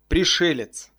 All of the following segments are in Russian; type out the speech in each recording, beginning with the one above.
Пришелец.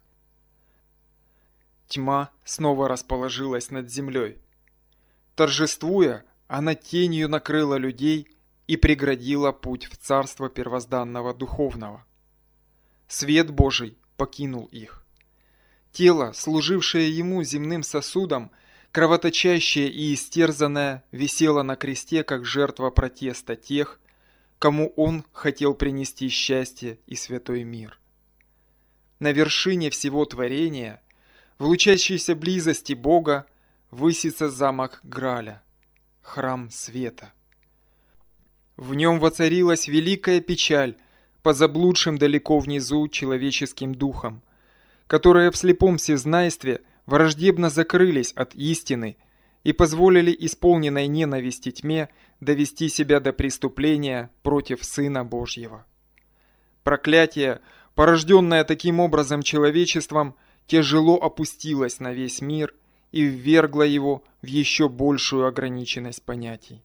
Тьма снова расположилась над землей. Торжествуя, она тенью накрыла людей и преградила путь в царство первозданного духовного. Свет Божий покинул их. Тело, служившее ему земным сосудом, кровоточащее и истерзанное, висело на кресте, как жертва протеста тех, кому он хотел принести счастье и святой мир. На вершине всего творения, в лучащейся близости Бога, высится замок Граля, храм света. В нем воцарилась великая печаль по заблудшим далеко внизу человеческим духам, которые в слепом всезнайстве враждебно закрылись от истины и позволили исполненной ненависти тьме довести себя до преступления против Сына Божьего. Проклятие, порожденное таким образом человечеством, тяжело опустилось на весь мир и ввергло его в еще большую ограниченность понятий.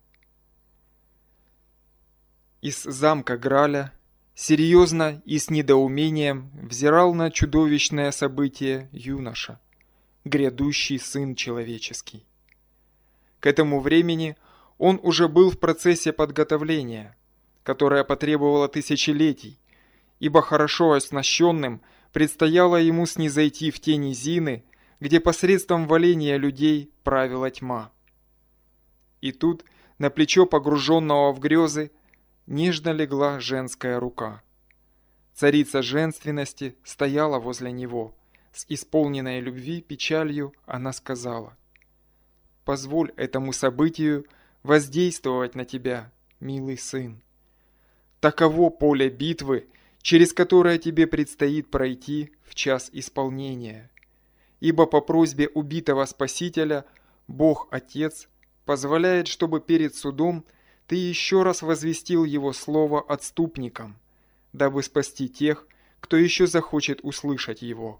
Из замка Граля серьезно и с недоумением взирал на чудовищное событие юноша, грядущий Сын Человеческий. К этому времени он уже был в процессе подготовления, которое потребовало тысячелетий, ибо хорошо оснащенным предстояло ему снизойти в те низины, где посредством воления людей правила тьма. И тут на плечо погруженного в грезы нежно легла женская рука. Царица женственности стояла возле него. С исполненной любви печалью она сказала: «Позволь этому событию воздействовать на тебя, милый сын. Таково поле битвы, через которое тебе предстоит пройти в час исполнения. Ибо по просьбе убитого Спасителя Бог Отец позволяет, чтобы перед судом ты еще раз возвестил его слово отступникам, дабы спасти тех, кто еще захочет услышать его».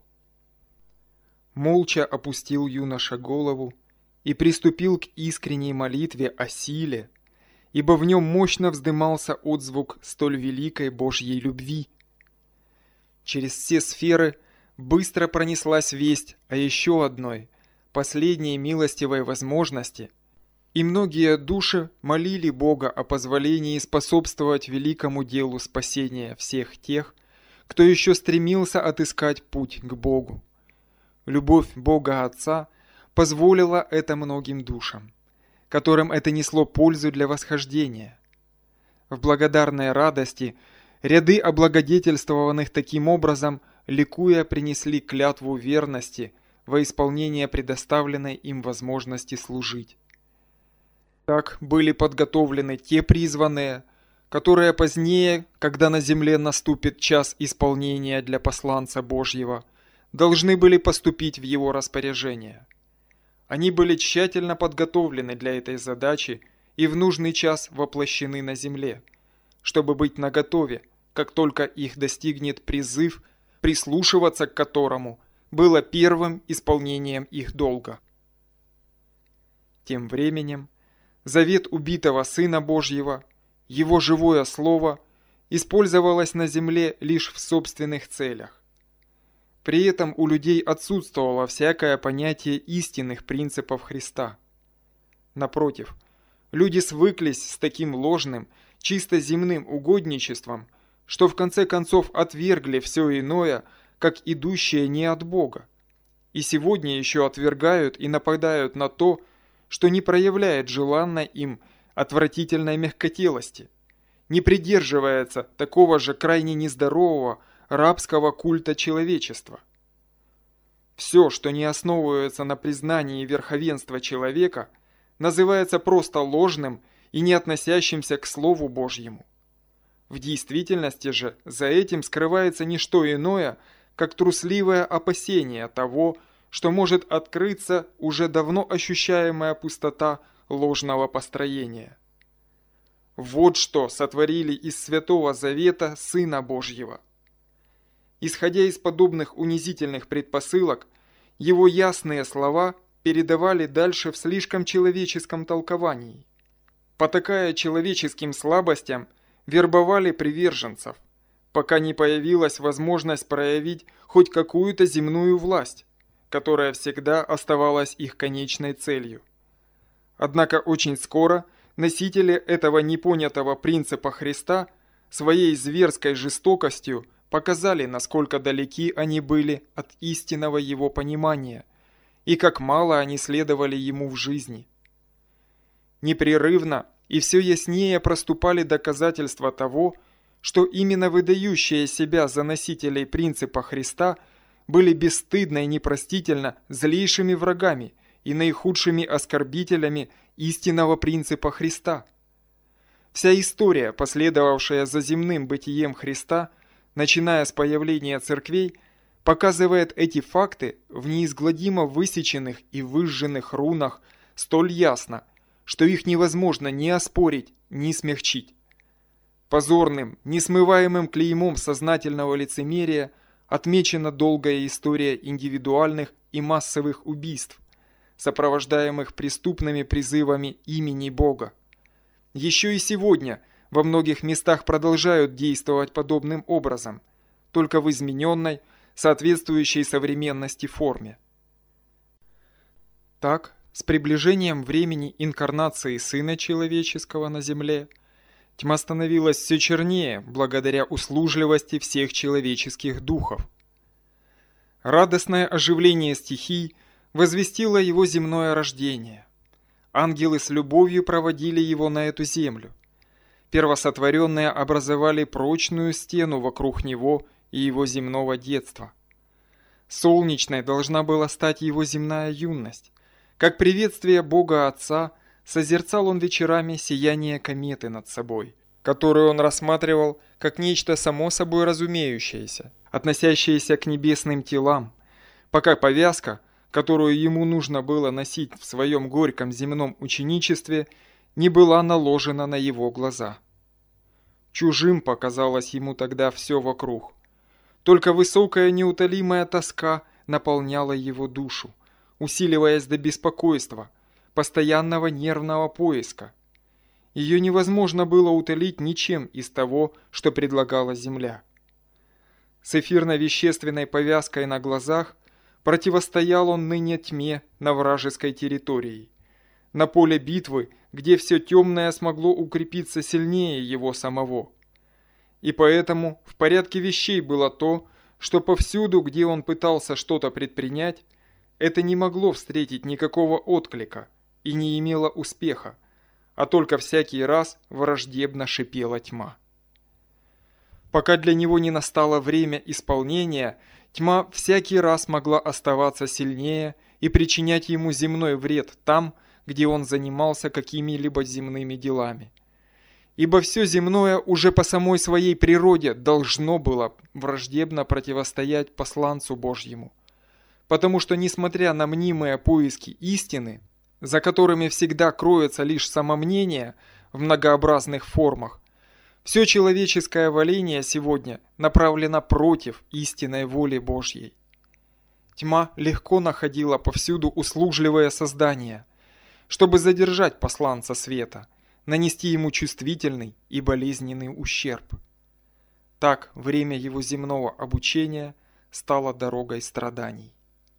Молча опустил юноша голову и приступил к искренней молитве о силе, ибо в нем мощно вздымался отзвук столь великой Божьей любви. Через все сферы быстро пронеслась весть о еще одной, последней милостивой возможности, и многие души молили Бога о позволении способствовать великому делу спасения всех тех, кто еще стремился отыскать путь к Богу. Любовь Бога Отца позволила это многим душам, которым это несло пользу для восхождения. В благодарной радости ряды облагодетельствованных таким образом, ликуя, принесли клятву верности во исполнение предоставленной им возможности служить. Так были подготовлены те призванные, которые позднее, когда на земле наступит час исполнения для посланца Божьего, должны были поступить в его распоряжение. Они были тщательно подготовлены для этой задачи и в нужный час воплощены на земле, чтобы быть наготове, как только их достигнет призыв, прислушиваться к которому было первым исполнением их долга. Тем временем завет убитого Сына Божьего, его живое слово, использовалось на земле лишь в собственных целях. При этом у людей отсутствовало всякое понятие истинных принципов Христа. Напротив, люди свыклись с таким ложным, чисто земным угодничеством, что в конце концов отвергли все иное, как идущее не от Бога, и сегодня еще отвергают и нападают на то, что не проявляет желанной им отвратительной мягкотелости, не придерживается такого же крайне нездорового рабского культа человечества. Все, что не основывается на признании верховенства человека, называется просто ложным и не относящимся к Слову Божьему. В действительности же за этим скрывается не что иное, как трусливое опасение того, что может открыться уже давно ощущаемая пустота ложного построения. Вот что сотворили из Святого Завета Сына Божьего. Исходя из подобных унизительных предпосылок, его ясные слова передавали дальше в слишком человеческом толковании. Потакая человеческим слабостям, вербовали приверженцев, пока не появилась возможность проявить хоть какую-то земную власть, которая всегда оставалась их конечной целью. Однако очень скоро носители этого непонятого принципа Христа своей зверской жестокостью показали, насколько далеки они были от истинного его понимания и как мало они следовали ему в жизни. Непрерывно и все яснее проступали доказательства того, что именно выдающие себя за носителей принципа Христа были бесстыдно и непростительно злейшими врагами и наихудшими оскорбителями истинного принципа Христа. Вся история, последовавшая за земным бытием Христа, начиная с появления церквей, показывает эти факты в неизгладимо высеченных и выжженных рунах столь ясно, что их невозможно ни оспорить, ни смягчить. Позорным, несмываемым клеймом сознательного лицемерия отмечена долгая история индивидуальных и массовых убийств, сопровождаемых преступными призывами имени Бога. Еще и сегодня во многих местах продолжают действовать подобным образом, только в измененной, соответствующей современности форме. Так, с приближением времени инкарнации Сына Человеческого на земле, тьма становилась все чернее благодаря услужливости всех человеческих духов. Радостное оживление стихий возвестило его земное рождение. Ангелы с любовью проводили его на эту землю. Первосотворенные образовали прочную стену вокруг него и его земного детства. Солнечной должна была стать его земная юность. Как приветствие Бога Отца, созерцал он вечерами сияние кометы над собой, которую он рассматривал как нечто само собой разумеющееся, относящееся к небесным телам, пока повязка, которую ему нужно было носить в своем горьком земном ученичестве, не была наложена на его глаза. Чужим показалось ему тогда все вокруг. Только высокая неутолимая тоска наполняла его душу, усиливаясь до беспокойства, постоянного нервного поиска. Ее невозможно было утолить ничем из того, что предлагала земля. С эфирно-вещественной повязкой на глазах противостоял он ныне тьме на вражеской территории, на поле битвы, где все темное смогло укрепиться сильнее его самого. И поэтому в порядке вещей было то, что повсюду, где он пытался что-то предпринять, это не могло встретить никакого отклика и не имело успеха, а только всякий раз враждебно шипела тьма. Пока для него не настало время исполнения, тьма всякий раз могла оставаться сильнее и причинять ему земной вред там, где он занимался какими-либо земными делами. Ибо все земное уже по самой своей природе должно было враждебно противостоять посланцу Божьему. Потому что, несмотря на мнимые поиски истины, за которыми всегда кроется лишь самомнение в многообразных формах, все человеческое воление сегодня направлено против истинной воли Божьей. Тьма легко находила повсюду услужливое создание, чтобы задержать посланца света, нанести ему чувствительный и болезненный ущерб. Так время его земного обучения стало дорогой страданий.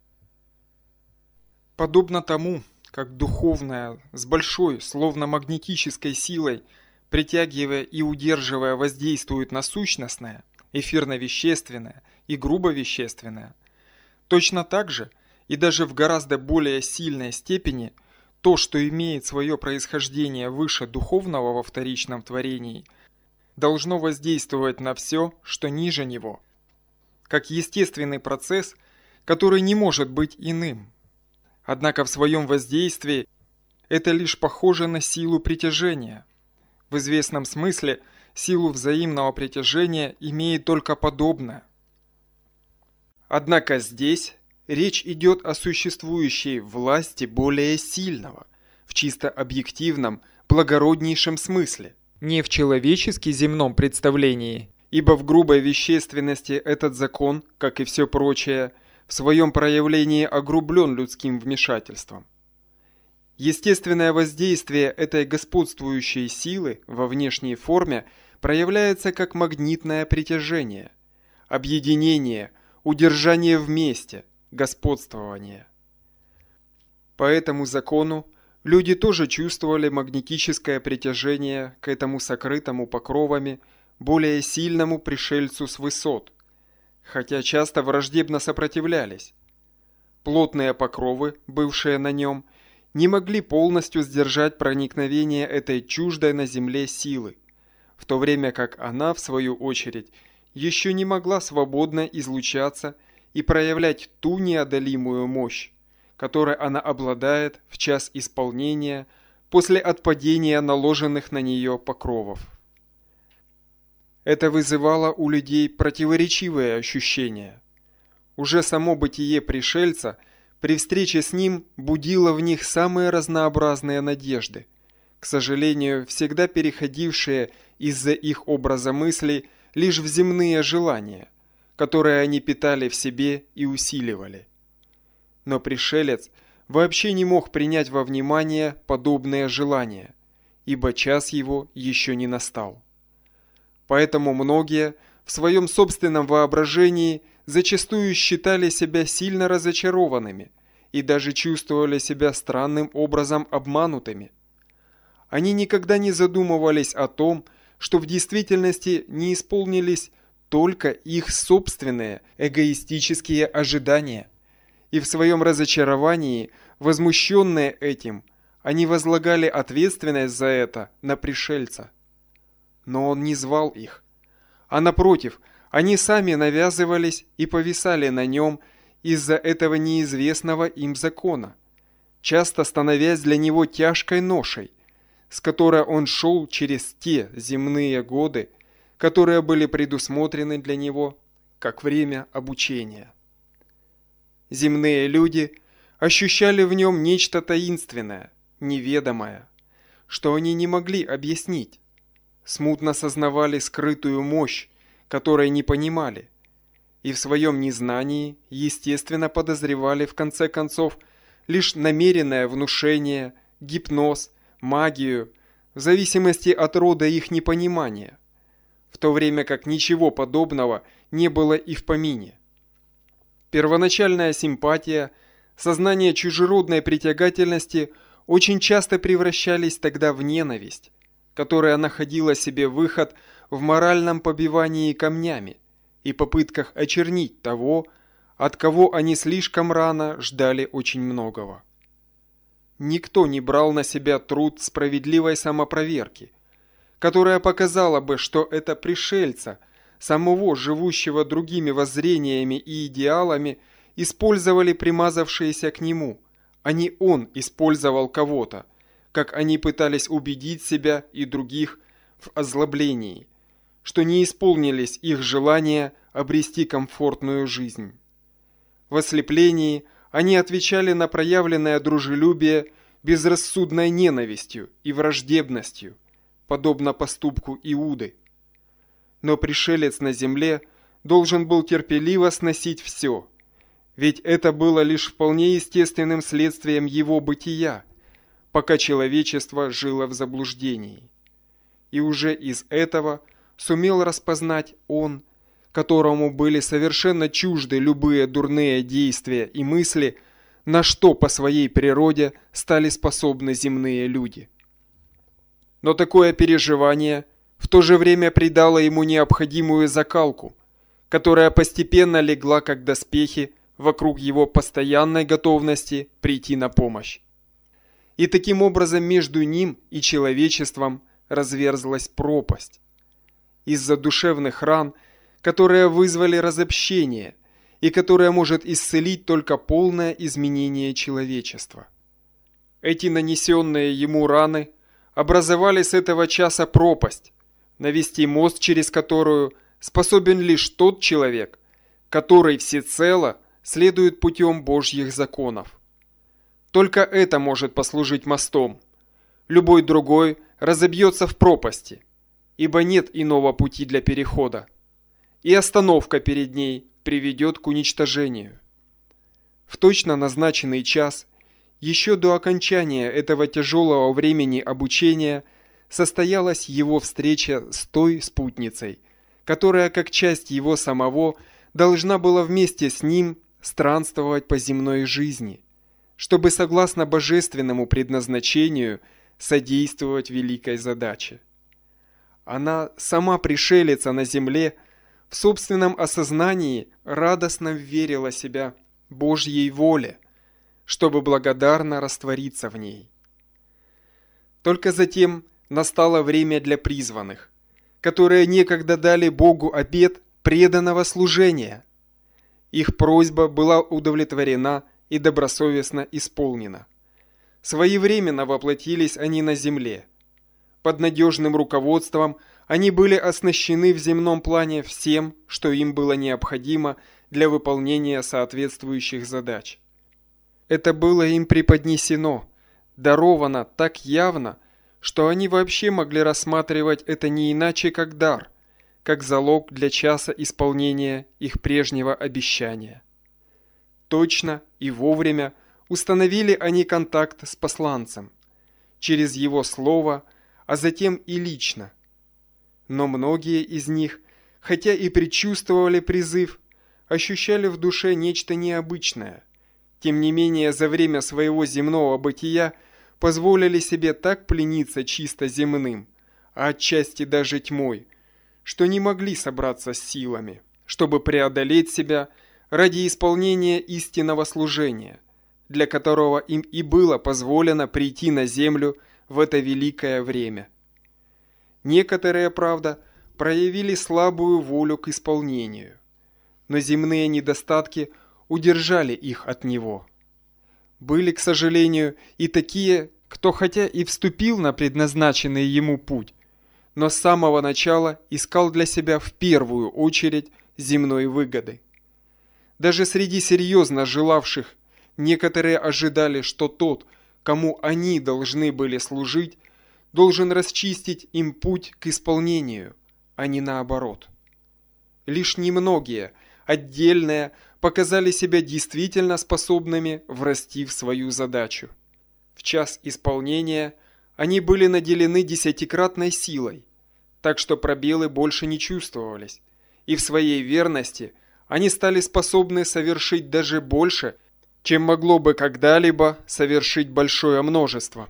Подобно тому, как духовное с большой, словно магнетической силой, притягивая и удерживая, воздействует на сущностное, эфирно-вещественное и грубо-вещественное, точно так же и даже в гораздо более сильной степени то, что имеет свое происхождение выше духовного во вторичном творении, должно воздействовать на все, что ниже него, как естественный процесс, который не может быть иным. Однако в своем воздействии это лишь похоже на силу притяжения. В известном смысле силу взаимного притяжения имеет только подобное. Однако здесь речь идет о существующей власти более сильного, в чисто объективном, благороднейшем смысле, не в человечески земном представлении, ибо в грубой вещественности этот закон, как и все прочее, в своем проявлении огрублен людским вмешательством. Естественное воздействие этой господствующей силы во внешней форме проявляется как магнитное притяжение, объединение, удержание вместе, господствование. По этому закону люди тоже чувствовали магнетическое притяжение к этому сокрытому покровами более сильному пришельцу с высот, хотя часто враждебно сопротивлялись. Плотные покровы, бывшие на нем, не могли полностью сдержать проникновение этой чуждой на земле силы, в то время как она, в свою очередь, еще не могла свободно излучаться и проявлять ту неодолимую мощь, которой она обладает в час исполнения после отпадения наложенных на нее покровов. Это вызывало у людей противоречивые ощущения. Уже само бытие пришельца при встрече с ним будило в них самые разнообразные надежды, к сожалению, всегда переходившие из-за их образа мыслей лишь в земные желания, которые они питали в себе и усиливали. Но пришелец вообще не мог принять во внимание подобные желания, ибо час его еще не настал. Поэтому многие в своем собственном воображении зачастую считали себя сильно разочарованными и даже чувствовали себя странным образом обманутыми. Они никогда не задумывались о том, что в действительности не исполнились только их собственные эгоистические ожидания, и в своем разочаровании, возмущенные этим, они возлагали ответственность за это на пришельца. Но он не звал их, а напротив, они сами навязывались и повисали на нем из-за этого неизвестного им закона, часто становясь для него тяжкой ношей, с которой он шел через те земные годы, которые были предусмотрены для него как время обучения. Земные люди ощущали в нем нечто таинственное, неведомое, что они не могли объяснить, смутно сознавали скрытую мощь, которой не понимали, и в своем незнании, естественно, подозревали в конце концов лишь намеренное внушение, гипноз, магию, в зависимости от рода их непонимания, в то время как ничего подобного не было и в помине. Первоначальная симпатия, сознание чужеродной притягательности очень часто превращались тогда в ненависть, которая находила себе выход в моральном побивании камнями и попытках очернить того, от кого они слишком рано ждали очень многого. Никто не брал на себя труд справедливой самопроверки, которая показала бы, что это пришельца, самого живущего другими воззрениями и идеалами, использовали примазавшиеся к нему, а не он использовал кого-то, как они пытались убедить себя и других в озлоблении, что не исполнились их желания обрести комфортную жизнь. В ослеплении они отвечали на проявленное дружелюбие безрассудной ненавистью и враждебностью, подобно поступку Иуды. Но пришелец на земле должен был терпеливо сносить все, ведь это было лишь вполне естественным следствием его бытия, пока человечество жило в заблуждении. И уже из этого сумел распознать он, которому были совершенно чужды любые дурные действия и мысли, на что по своей природе стали способны земные люди. Но такое переживание в то же время придало ему необходимую закалку, которая постепенно легла как доспехи вокруг его постоянной готовности прийти на помощь. И таким образом между ним и человечеством разверзлась пропасть. Из-за душевных ран, которые вызвали разобщение и которое может исцелить только полное изменение человечества. Эти нанесенные ему раны образовали с этого часа пропасть, навести мост через которую способен лишь тот человек, который всецело следует путем Божьих законов. Только это может послужить мостом. Любой другой разобьется в пропасти, ибо нет иного пути для перехода, и остановка перед ней приведет к уничтожению. В точно назначенный час, еще до окончания этого тяжелого времени обучения, состоялась его встреча с той спутницей, которая, как часть его самого, должна была вместе с ним странствовать по земной жизни, чтобы, согласно божественному предназначению, содействовать великой задаче. Она, сама пришелица на земле, в собственном осознании радостно верила себя Божьей воле, чтобы благодарно раствориться в ней. Только затем настало время для призванных, которые некогда дали Богу обет преданного служения. Их просьба была удовлетворена и добросовестно исполнена. Своевременно воплотились они на земле. Под надежным руководством они были оснащены в земном плане всем, что им было необходимо для выполнения соответствующих задач. Это было им преподнесено, даровано так явно, что они вообще могли рассматривать это не иначе как дар, как залог для часа исполнения их прежнего обещания. Точно и вовремя установили они контакт с посланцем, через его слово, а затем и лично. Но многие из них, хотя и предчувствовали призыв, ощущали в душе нечто необычное. Тем не менее, за время своего земного бытия позволили себе так плениться чисто земным, а отчасти даже тьмой, что не могли собраться с силами, чтобы преодолеть себя ради исполнения истинного служения, для которого им и было позволено прийти на землю в это великое время. Некоторые, правда, проявили слабую волю к исполнению, но земные недостатки удержали их от него. Были, к сожалению, и такие, кто хотя и вступил на предназначенный ему путь, но с самого начала искал для себя в первую очередь земной выгоды. Даже среди серьезно желавших некоторые ожидали, что тот, кому они должны были служить, должен расчистить им путь к исполнению, а не наоборот. Лишь немногие, отдельные, показали себя действительно способными врасти в свою задачу. В час исполнения они были наделены десятикратной силой, так что пробелы больше не чувствовались, и в своей верности они стали способны совершить даже больше, чем могло бы когда-либо совершить большое множество.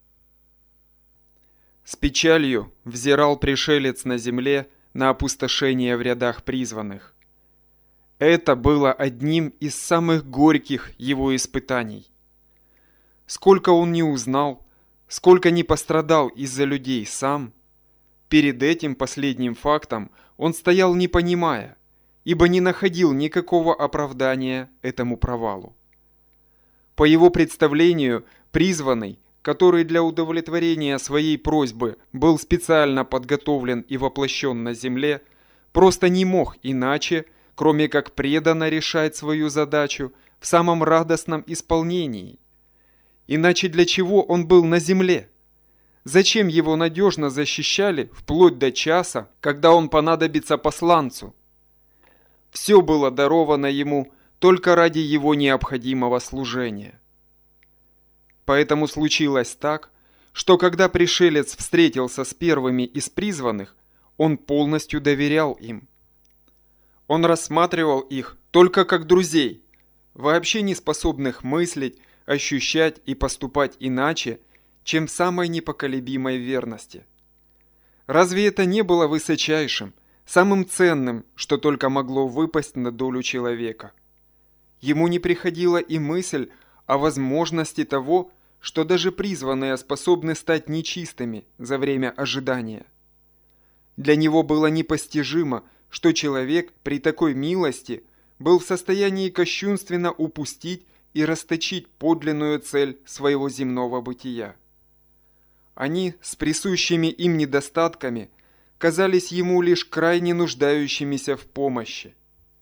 С печалью взирал пришелец на земле на опустошение в рядах призванных. Это было одним из самых горьких его испытаний. Сколько он не узнал, сколько не пострадал из-за людей сам, перед этим последним фактом он стоял не понимая, ибо не находил никакого оправдания этому провалу. По его представлению, призванный, который для удовлетворения своей просьбы был специально подготовлен и воплощен на земле, просто не мог иначе, кроме как преданно решать свою задачу в самом радостном исполнении. Иначе для чего он был на земле? Зачем его надежно защищали вплоть до часа, когда он понадобится посланцу? Все было даровано ему только ради его необходимого служения. Поэтому случилось так, что когда пришелец встретился с первыми из призванных, он полностью доверял им. Он рассматривал их только как друзей, вообще не способных мыслить, ощущать и поступать иначе, чем в самой непоколебимой верности. Разве это не было высочайшим, самым ценным, что только могло выпасть на долю человека? Ему не приходила и мысль о возможности того, что даже призванные способны стать нечистыми за время ожидания. Для него было непостижимо, что человек при такой милости был в состоянии кощунственно упустить и расточить подлинную цель своего земного бытия. Они с присущими им недостатками казались ему лишь крайне нуждающимися в помощи.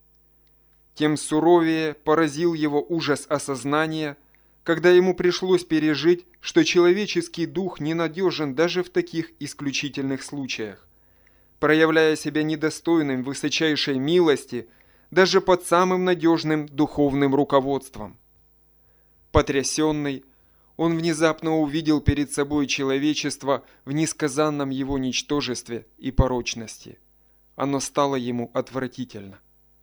Тем суровее поразил его ужас осознания, когда ему пришлось пережить, что человеческий дух ненадежен даже в таких исключительных случаях, проявляя себя недостойным высочайшей милости даже под самым надежным духовным руководством. Потрясенный, он внезапно увидел перед собой человечество в несказанном его ничтожестве и порочности. Оно стало ему отвратительно.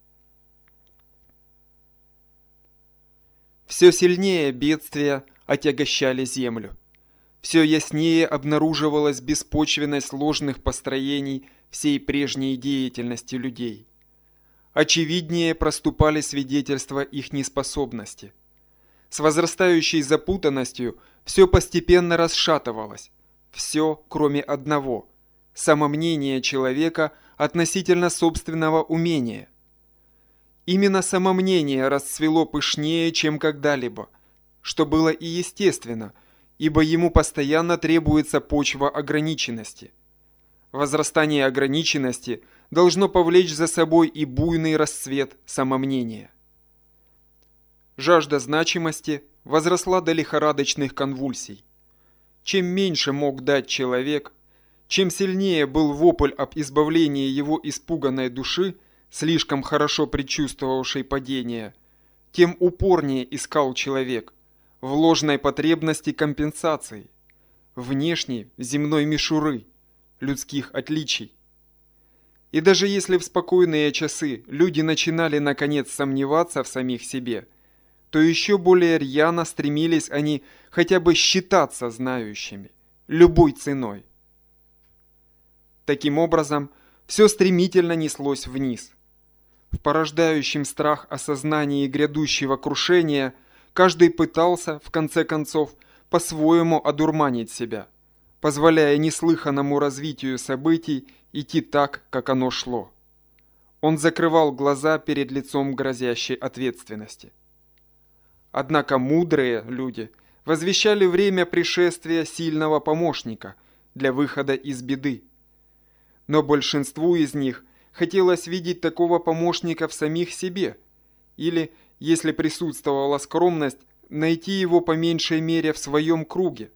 Все сильнее бедствия отягощали землю. Все яснее обнаруживалась беспочвенность ложных построений всей прежней деятельности людей. Очевиднее проступали свидетельства их неспособности. С возрастающей запутанностью все постепенно расшатывалось. Все, кроме одного – самомнения человека относительно собственного умения. Именно самомнение расцвело пышнее, чем когда-либо, что было и естественно, ибо ему постоянно требуется почва ограниченности. Возрастание ограниченности должно повлечь за собой и буйный расцвет самомнения. Жажда значимости возросла до лихорадочных конвульсий. Чем меньше мог дать человек, чем сильнее был вопль об избавлении его испуганной души, слишком хорошо предчувствовавшей падение, тем упорнее искал человек в ложной потребности компенсации, внешней земной мишуры, людских отличий. И даже если в спокойные часы люди начинали наконец сомневаться в самих себе, то еще более рьяно стремились они хотя бы считаться знающими, любой ценой. Таким образом, все стремительно неслось вниз. В порождающем страх осознании грядущего крушения каждый пытался, в конце концов, по-своему одурманить себя, позволяя неслыханному развитию событий идти так, как оно шло. Он закрывал глаза перед лицом грозящей ответственности. Однако мудрые люди возвещали время пришествия сильного помощника для выхода из беды. Но большинству из них хотелось видеть такого помощника в самих себе, или, если присутствовала скромность, найти его по меньшей мере в своем круге.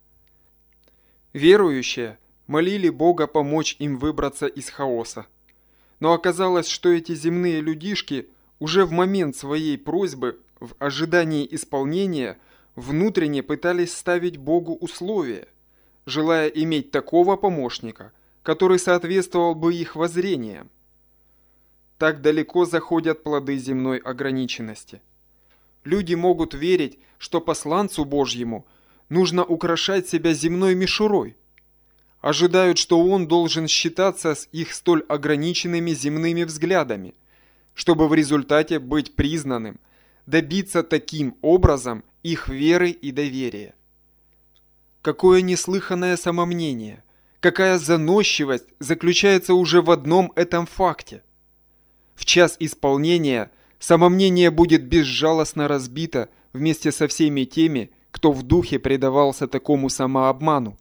Верующие молили Бога помочь им выбраться из хаоса. Но оказалось, что эти земные людишки уже в момент своей просьбы, в ожидании исполнения, внутренне пытались ставить Богу условия, желая иметь такого помощника, который соответствовал бы их воззрениям. Так далеко заходят плоды земной ограниченности. Люди могут верить, что посланцу Божьему нужно украшать себя земной мишурой. Ожидают, что он должен считаться с их столь ограниченными земными взглядами, чтобы в результате быть признанным, добиться таким образом их веры и доверия. Какое неслыханное самомнение, какая заносчивость заключается уже в одном этом факте. В час исполнения самомнение будет безжалостно разбито вместе со всеми теми, кто в духе предавался такому самообману.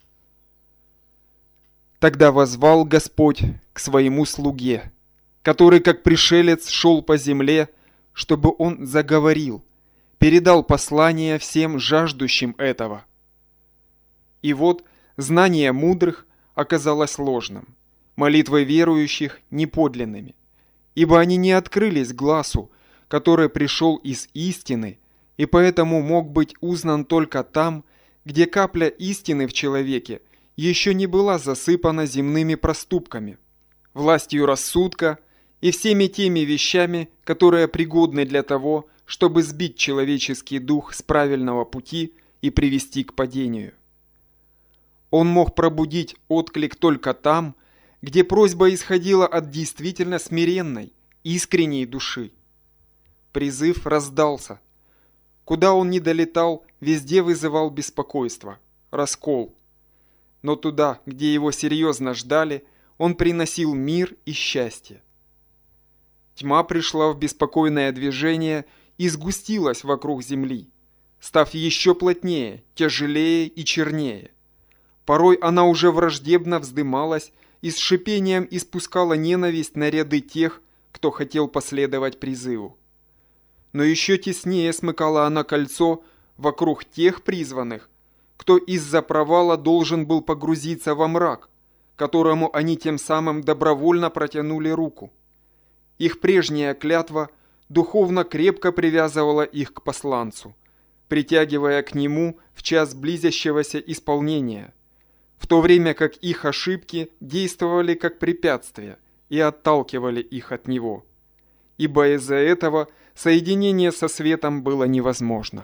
Тогда воззвал Господь к своему слуге, который как пришелец шел по земле, чтобы он заговорил, передал послание всем жаждущим этого. И вот знание мудрых оказалось ложным, молитвы верующих неподлинными, ибо они не открылись глазу, который пришел из истины, и поэтому мог быть узнан только там, где капля истины в человеке еще не была засыпана земными проступками, властью рассудка и всеми теми вещами, которые пригодны для того, чтобы сбить человеческий дух с правильного пути и привести к падению. Он мог пробудить отклик только там, где просьба исходила от действительно смиренной, искренней души. Призыв раздался. Куда он ни долетал, везде вызывал беспокойство, раскол. Но туда, где его серьезно ждали, он приносил мир и счастье. Тьма пришла в беспокойное движение и сгустилась вокруг земли, став еще плотнее, тяжелее и чернее. Порой она уже враждебно вздымалась и с шипением испускала ненависть на ряды тех, кто хотел последовать призыву. Но еще теснее смыкала она кольцо вокруг тех призванных, кто из-за провала должен был погрузиться во мрак, которому они тем самым добровольно протянули руку. Их прежняя клятва духовно крепко привязывала их к посланцу, притягивая к Нему в час близящегося исполнения, в то время как их ошибки действовали как препятствия и отталкивали их от Него, ибо из-за этого соединение со светом было невозможно.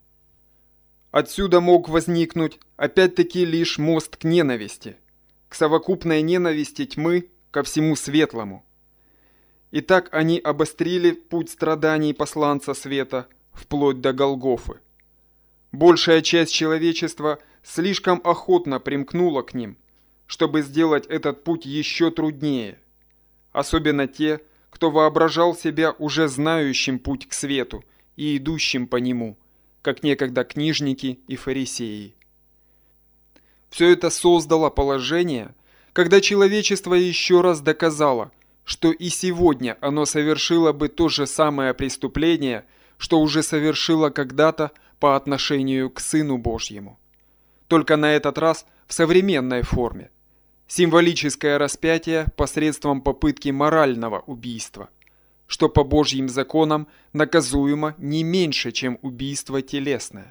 Отсюда мог возникнуть опять-таки лишь мост к ненависти, к совокупной ненависти тьмы ко всему светлому. И так они обострили путь страданий посланца света вплоть до Голгофы. Большая часть человечества слишком охотно примкнула к ним, чтобы сделать этот путь еще труднее, особенно те, кто воображал себя уже знающим путь к свету и идущим по нему, как некогда книжники и фарисеи. Все это создало положение, когда человечество еще раз доказало, что и сегодня оно совершило бы то же самое преступление, что уже совершило когда-то по отношению к Сыну Божьему. Только на этот раз в современной форме. Символическое распятие посредством попытки морального убийства, что по Божьим законам наказуемо не меньше, чем убийство телесное.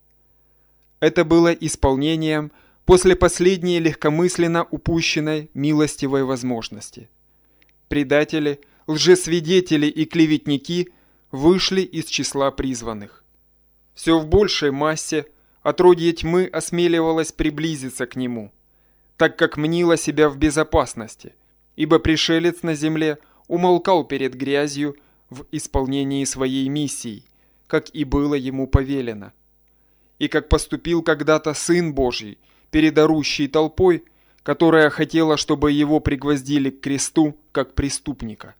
Это было исполнением после последней легкомысленно упущенной милостивой возможности. Предатели, лжесвидетели и клеветники вышли из числа призванных. Все в большей массе отродье тьмы осмеливалось приблизиться к нему, так как мнило себя в безопасности, ибо пришелец на земле умолкал перед грязью в исполнении своей миссии, как и было ему повелено. И как поступил когда-то Сын Божий перед орущей толпой, которая хотела, чтобы его пригвоздили к кресту, как преступника.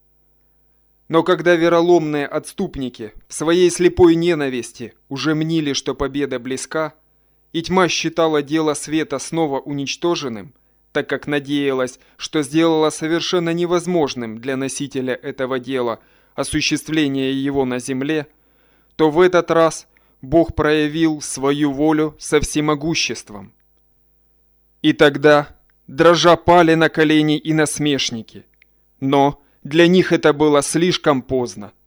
Но когда вероломные отступники в своей слепой ненависти уже мнили, что победа близка, и тьма считала дело света снова уничтоженным, так как надеялась, что сделала совершенно невозможным для носителя этого дела осуществление его на земле, то в этот раз Бог проявил свою волю со всемогуществом. И тогда дрожа пали на колени и насмешники, но для них это было слишком поздно.